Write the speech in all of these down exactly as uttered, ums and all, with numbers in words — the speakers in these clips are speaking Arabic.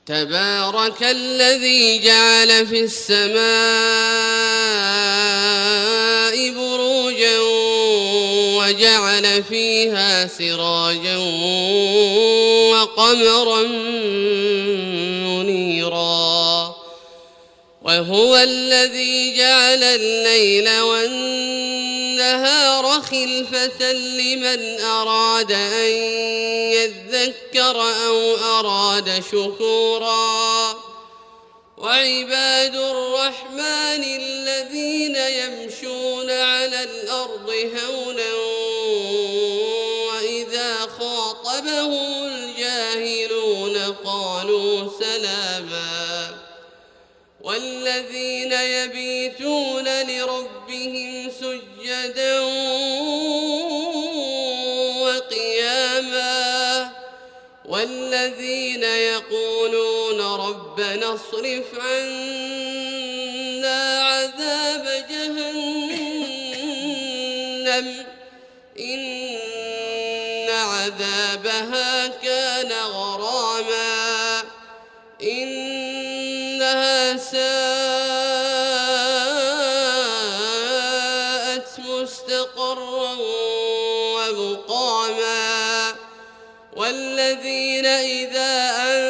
تبارك الذي جعل في السماء بروجا وجعل فيها سراجا وقمرا منيرا وهو الذي جعل الليل والنهار خلفة لمن أراد أن يذكر أو أراد شكورا وعباد الرحمن الذين يمشون على الأرض هونا وإذا خاطبهم الجاهلون قالوا سلاما والذين يبيتون لربهم سجدا وقياما والذين يقولون ربنا اصرف عنا عذاب جهنم إن عذابها كان غراما إنها ساءت مستقرا ومقاما والذين إذا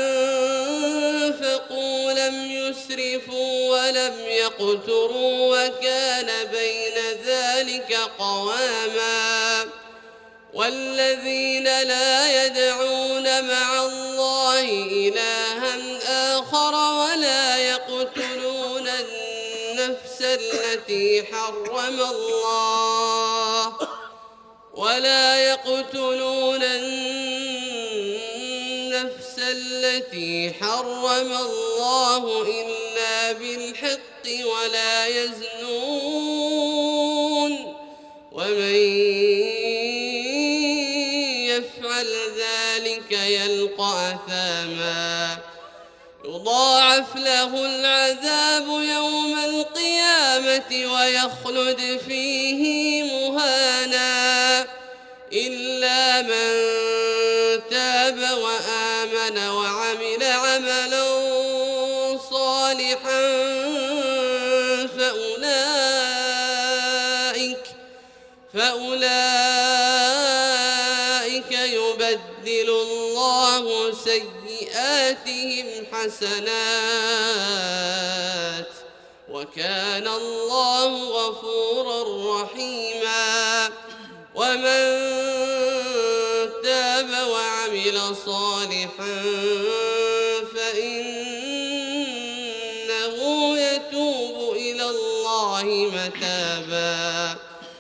أنفقوا لم يسرفوا ولم يقتروا وكان بين ذلك قواما والذين لا يدعون مع الله إلها آخر ولا يقتلون النفس التي حرم الله ولا يقتلون النفس التي حرم الله إلا بالحق ولا يزنون ومن يفعل ذلك يلقى أثاما يضاعف له العذاب يوم القيامة ويخلد فيه مهانا إلا من تاب وآمن وعمل عملا صالحا فأولئك فأولئك يبدل الله سيئاتهم حسنات وكان الله غفورا رحيما ومن تاب وعمل صالحا فإنه يتوب إلى الله متابا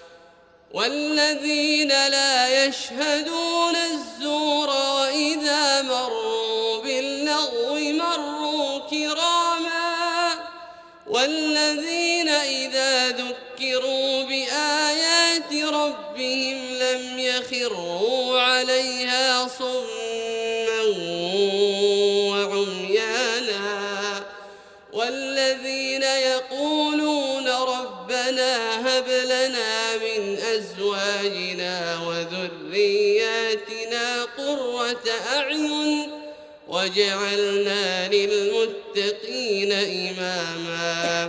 والذين لا يشهدون الزور وإذا مروا باللغو مروا كراما والذين إذا ذكروا بآيات ربهم لم يخروا عليها صما وعميانا والذين يقولون ربنا هب لنا من أزواجنا وذرياتنا قرة أعين وجعلنا للمتقين إماما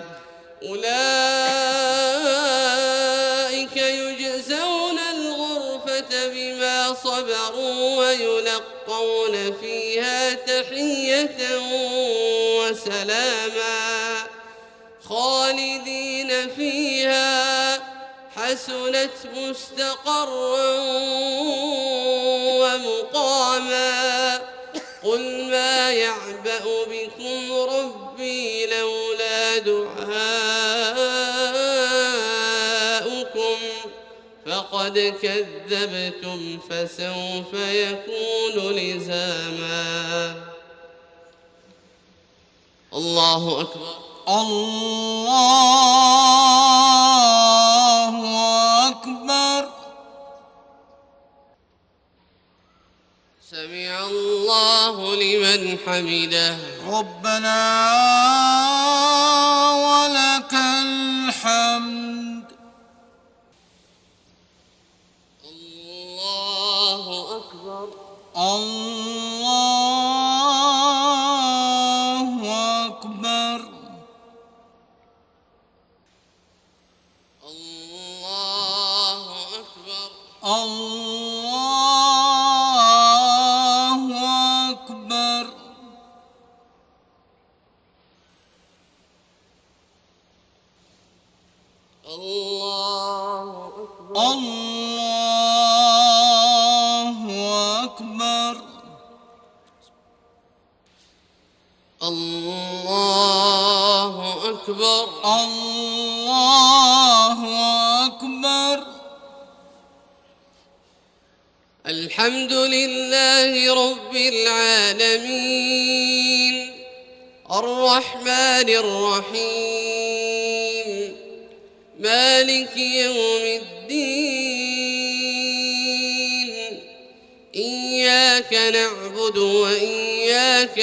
أولئك يجزون الغرفة بما صبروا ويلقون فيها تحية وسلاما خالدين فيها حسنت مستقرا ومقاما قل ما يعبأ بكم ربي لولا دعاؤكم فقد كذبتم فسوف يكون لزاما الله أكبر الله أكبر سمع الله لمن حمده ربنا ولك الحمد الله أكبر الله الله أكبر. الله أكبر. الله أكبر. الله أكبر. الحمد لله رب العالمين الرحمن الرحيم مالك يوم الدين إياك نعبد وإياك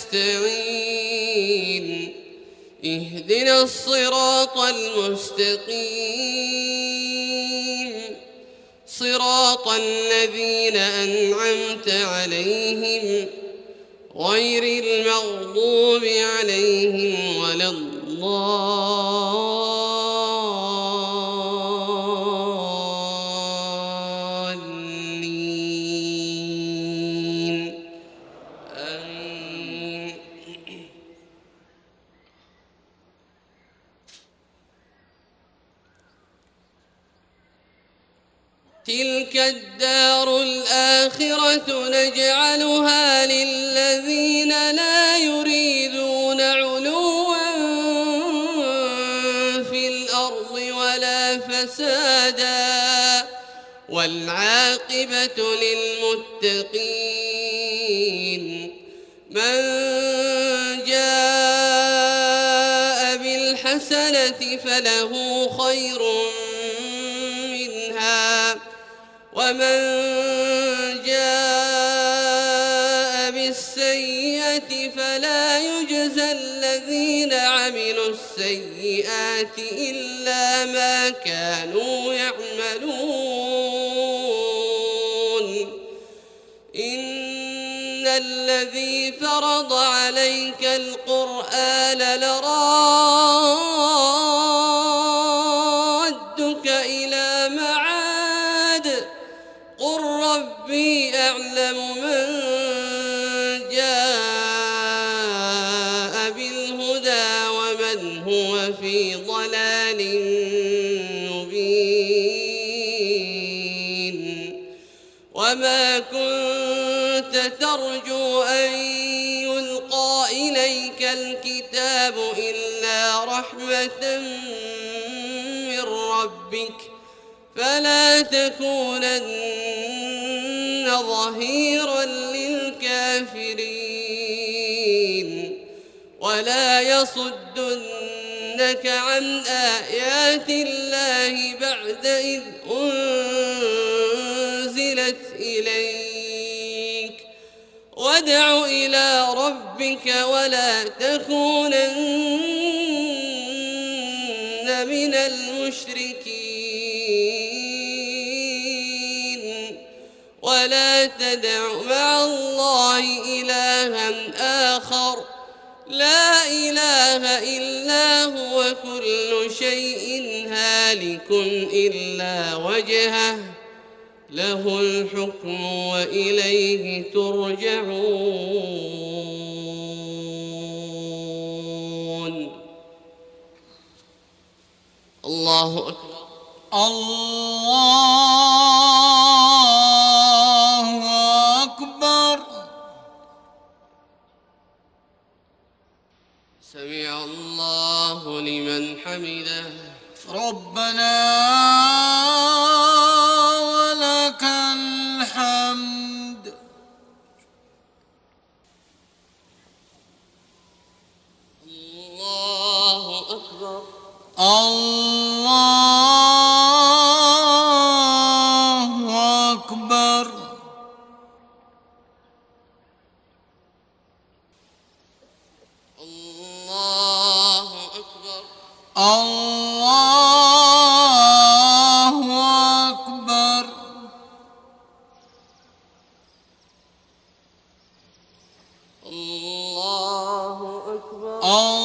نستعين اهدنا الصراط المستقيم صراط الذين أنعمت عليهم غير المغضوب عليهم ولا الضالين آمين. تلك الدار الآخرة نجعلها للذين لا يريدون علوا في الأرض ولا فسادا والعاقبة للمتقين. من جاء بالحسنة فله خير منها ومن جاء بالسيئة فلا يجزى الذين عملوا السيئات إلا ما كانوا يعملون. إن الذي فرض عليك القرآن لرادك إلى معاد قل ربي أعلم من جاء بالهدى ومن هو في ضلال مبين. وما كنت ترجو أن يلقى إليك الكتاب إلا رحمة من ربك فلا تكونن ظهيرا للكافرين ولا يصدنك عن آيات الله بعد إذ أنزلت إليك وادع إلى ربك ولا تكونن من المشركين ولا تدع مع الله إلها آخر لا إله إلا هو كل شيء هالك إلا وجهه له الحكم وإليه ترجعون. الله أكبر. الله أكبر. سمع الله لمن حمده. ربنا ولك الحمد. الله أكبر. الله أكبر. الله أكبر. الله أكبر. الله أكبر.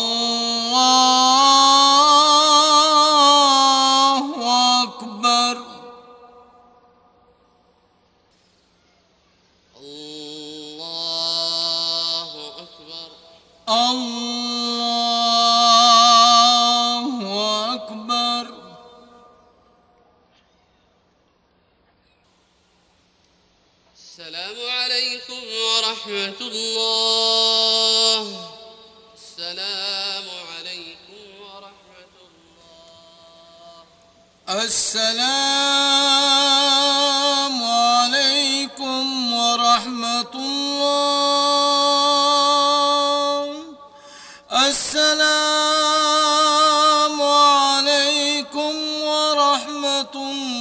الله أكبر. الله أكبر. الله أكبر. ورحمة الله. السلام عليكم ورحمة الله. السلام عليكم ورحمة الله. السلام عليكم ورحمة الله.